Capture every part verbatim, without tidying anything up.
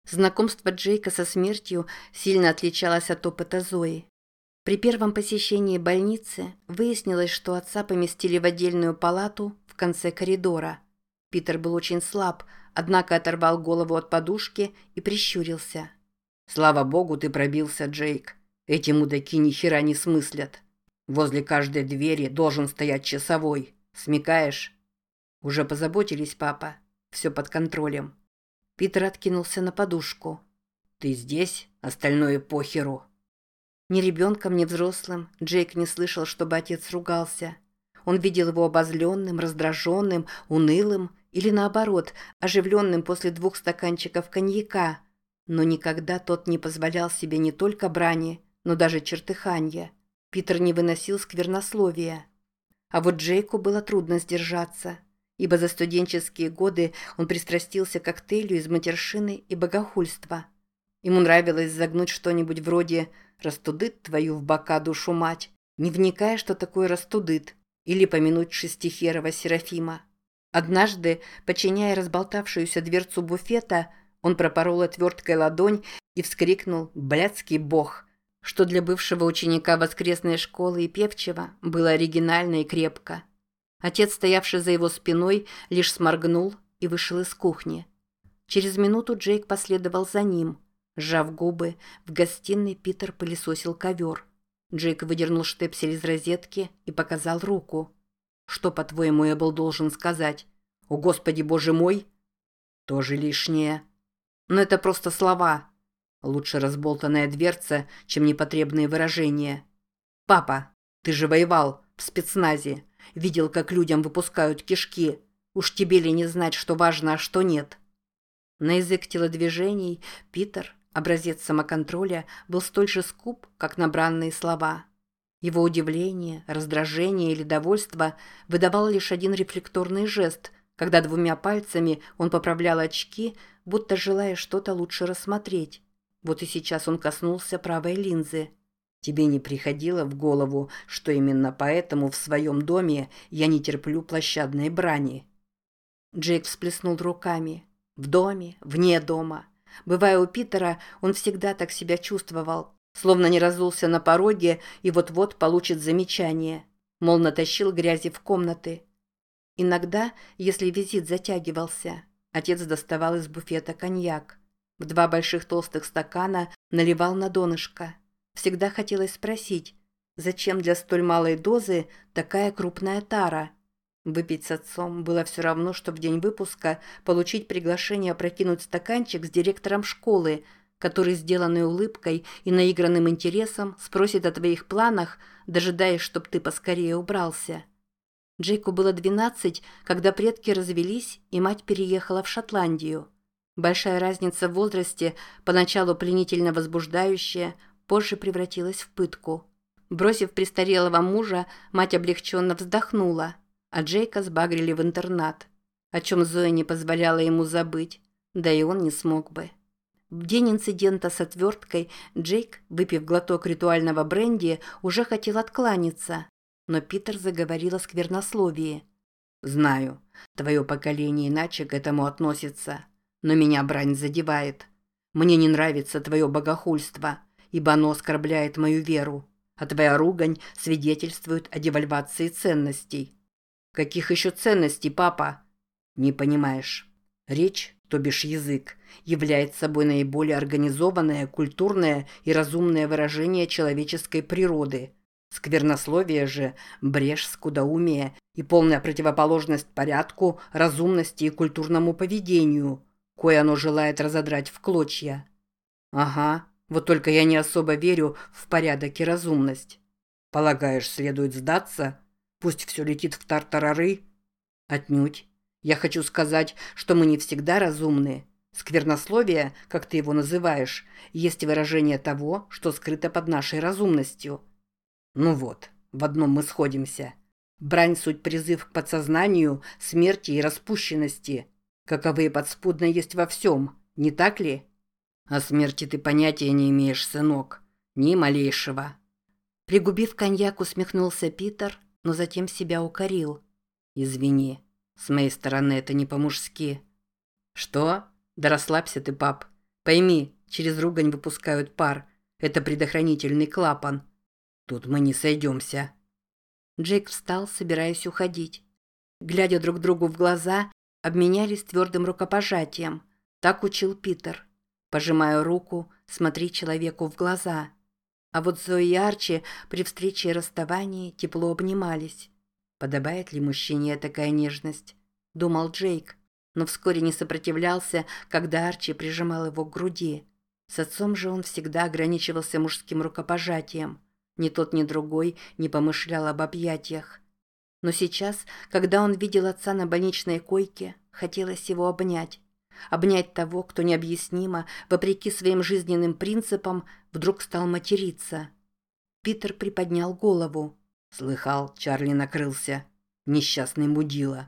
Знакомство Джейка со смертью сильно отличалось от опыта Зои. При первом посещении больницы выяснилось, что отца поместили в отдельную палату в конце коридора. Питер был очень слаб, однако оторвал голову от подушки и прищурился. «Слава богу, ты пробился, Джейк. Эти мудаки ни хера не смыслят. Возле каждой двери должен стоять часовой. Смекаешь?» «Уже позаботились, папа. Все под контролем». Питер откинулся на подушку. «Ты здесь? Остальное похеру». Ни ребенком, ни взрослым Джейк не слышал, чтобы отец ругался. Он видел его обозленным, раздраженным, унылым или, наоборот, оживленным после двух стаканчиков коньяка. Но никогда тот не позволял себе не только брани, но даже чертыханья. Питер не выносил сквернословия. А вот Джейку было трудно сдержаться, ибо за студенческие годы он пристрастился к коктейлю из матершины и богохульства. Ему нравилось загнуть что-нибудь вроде «растудыт твою в бока душу мать», не вникая, что такое растудыт, или помянуть шестихерова Серафима. Однажды, подчиняя разболтавшуюся дверцу буфета, он пропорол отверткой ладонь и вскрикнул «блядский бог», что для бывшего ученика воскресной школы и певчего было оригинально и крепко. Отец, стоявший за его спиной, лишь сморгнул и вышел из кухни. Через минуту Джейк последовал за ним. Сжав губы, в гостиной Питер пылесосил ковер. Джейк выдернул штепсель из розетки и показал руку. «Что, по-твоему, я был должен сказать? О, Господи, Боже мой!» «Тоже лишнее. Но это просто слова. Лучше разболтанная дверца, чем непотребные выражения. Папа, ты же воевал в спецназе. Видел, как людям выпускают кишки. Уж тебе ли не знать, что важно, а что нет?» На язык телодвижений Питер, образец самоконтроля, был столь же скуп, как на бранные слова. Его удивление, раздражение или довольство выдавал лишь один рефлекторный жест, когда двумя пальцами он поправлял очки, будто желая что-то лучше рассмотреть. Вот и сейчас он коснулся правой линзы. «Тебе не приходило в голову, что именно поэтому в своем доме я не терплю площадной брани?» Джейк всплеснул руками. В доме, вне дома. Бывая у Питера, он всегда так себя чувствовал, словно не разулся на пороге и вот-вот получит замечание, мол, натащил грязи в комнаты. Иногда, если визит затягивался, отец доставал из буфета коньяк. В два больших толстых стакана наливал на донышко. Всегда хотелось спросить, зачем для столь малой дозы такая крупная тара? Выпить с отцом было все равно, что в день выпуска получить приглашение опрокинуть стаканчик с директором школы, который, сделанной улыбкой и наигранным интересом, спросит о твоих планах, дожидаясь, чтоб ты поскорее убрался. Джейку было двенадцать, когда предки развелись, и мать переехала в Шотландию. Большая разница в возрасте, поначалу пленительно возбуждающая, позже превратилась в пытку. Бросив престарелого мужа, мать облегченно вздохнула, а Джейка сбагрили в интернат, о чем Зоя не позволяла ему забыть, да и он не смог бы. В день инцидента с отверткой Джейк, выпив глоток ритуального бренди, уже хотел откланяться, но Питер заговорил о сквернословии. «Знаю, твое поколение иначе к этому относится, но меня брань задевает. Мне не нравится твое богохульство, ибо оно оскорбляет мою веру, а твоя ругань свидетельствует о девальвации ценностей». «Каких еще ценностей, папа?» «Не понимаешь. Речь, то бишь язык, является собой наиболее организованное, культурное и разумное выражение человеческой природы. Сквернословие же – брешь, скудоумие и полная противоположность порядку, разумности и культурному поведению, кое оно желает разодрать в клочья». «Ага, вот только я не особо верю в порядок и разумность». «Полагаешь, следует сдаться? Пусть все летит в тартарары?» «Отнюдь. Я хочу сказать, что мы не всегда разумны. Сквернословие, как ты его называешь, есть выражение того, что скрыто под нашей разумностью». «Ну вот, в одном мы сходимся. Брань – суть призыв к подсознанию, смерти и распущенности, каковые подспудно есть во всем, не так ли?» «О смерти ты понятия не имеешь, сынок. Ни малейшего». Пригубив коньяк, усмехнулся Питер, но затем себя укорил. «Извини, с моей стороны это не по-мужски». «Что? Да расслабься ты, пап. Пойми, через ругань выпускают пар. Это предохранительный клапан. Тут мы не сойдемся». Джейк встал, собираясь уходить. Глядя друг другу в глаза, обменялись твердым рукопожатием. Так учил Питер. Пожимая руку, смотри человеку в глаза. А вот Зои и Арчи при встрече и расставании тепло обнимались. Подобает ли мужчине такая нежность? Думал Джейк, но вскоре не сопротивлялся, когда Арчи прижимал его к груди. С отцом же он всегда ограничивался мужским рукопожатием. Ни тот, ни другой не помышлял об объятиях. Но сейчас, когда он видел отца на больничной койке, хотелось его обнять. Обнять того, кто необъяснимо, вопреки своим жизненным принципам, вдруг стал материться. Питер приподнял голову. Слыхал, Чарли накрылся. Несчастный мудила.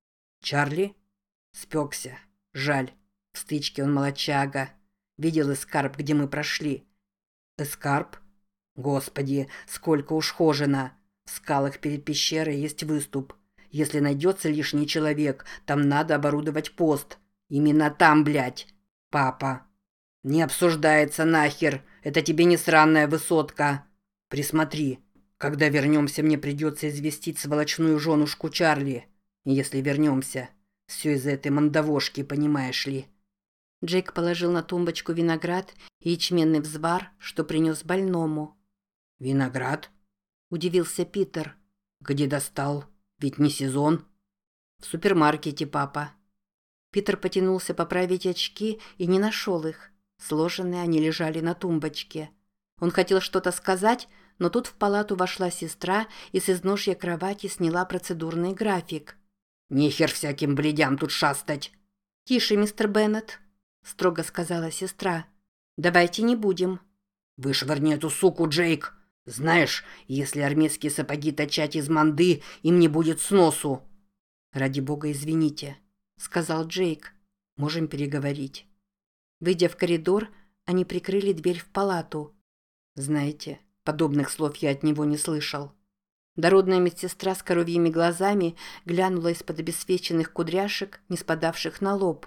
Чарли? Спекся. Жаль. В стычке он молодчага. Видел эскарп, где мы прошли. Эскарп? Господи, сколько уж хожено. В скалах перед пещерой есть выступ. Если найдется лишний человек, там надо оборудовать пост. Именно там, блядь. Папа. Не обсуждается нахер. Это тебе не сраная высотка. Присмотри. Когда вернемся, мне придется известить сволочную женушку Чарли. Если вернемся. Все из-за этой мандавошки, понимаешь ли. Джейк положил на тумбочку виноград и ячменный взвар, что принес больному. «Виноград?» – удивился Питер. «Где достал? Ведь не сезон». «В супермаркете, папа». Питер потянулся поправить очки и не нашел их. Сложенные они лежали на тумбочке. Он хотел что-то сказать, но тут в палату вошла сестра и с изножья кровати сняла процедурный график. «Нехер всяким бледям тут шастать!» «Тише, мистер Беннет», – строго сказала сестра. «Давайте не будем». «Вышвырни эту суку, Джейк! Знаешь, если армейские сапоги точать из манды, им не будет сносу!» «Ради бога, извините», – сказал Джейк. «Можем переговорить». Выйдя в коридор, они прикрыли дверь в палату. Знаете, подобных слов я от него не слышал. Дородная медсестра с коровьими глазами глянула из-под обесвеченных кудряшек, не спадавших на лоб.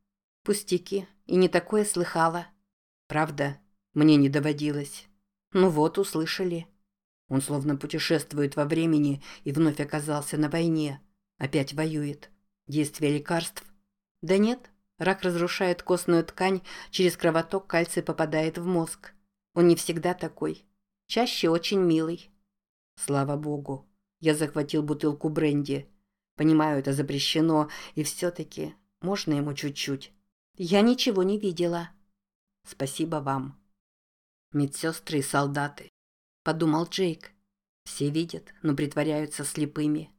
Пустяки, и не такое слыхала. Правда, мне не доводилось. Ну вот, услышали. Он словно путешествует во времени и вновь оказался на войне. Опять воюет. Действие лекарств? Да нет, рак разрушает костную ткань, через кровоток кальций попадает в мозг. Он не всегда такой. Чаще очень милый. Слава богу, я захватил бутылку бренди. Понимаю, это запрещено, и все-таки можно ему чуть-чуть. Я ничего не видела. Спасибо вам. Медсестры и солдаты, подумал Джейк. Все видят, но притворяются слепыми.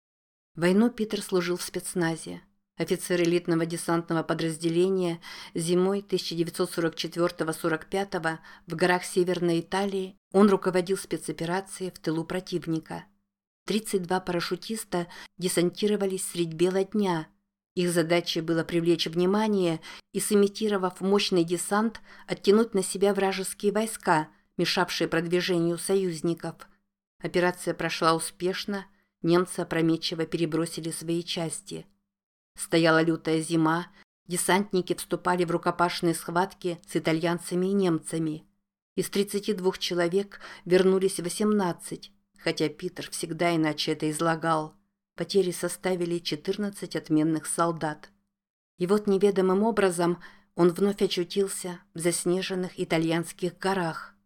Войну Питер служил в спецназе. Офицер элитного десантного подразделения, зимой тысяча девятьсот сорок четвёртого — сорок пятого в горах Северной Италии он руководил спецоперацией в тылу противника. тридцать два парашютиста десантировались средь бела дня. Их задачей было привлечь внимание и, сымитировав мощный десант, оттянуть на себя вражеские войска, мешавшие продвижению союзников. Операция прошла успешно, немцы опрометчиво перебросили свои части. Стояла лютая зима, десантники вступали в рукопашные схватки с итальянцами и немцами. Из тридцати двух человек вернулись восемнадцать, хотя Питер всегда иначе это излагал. Потери составили четырнадцать отменных солдат. И вот неведомым образом он вновь очутился в заснеженных итальянских горах.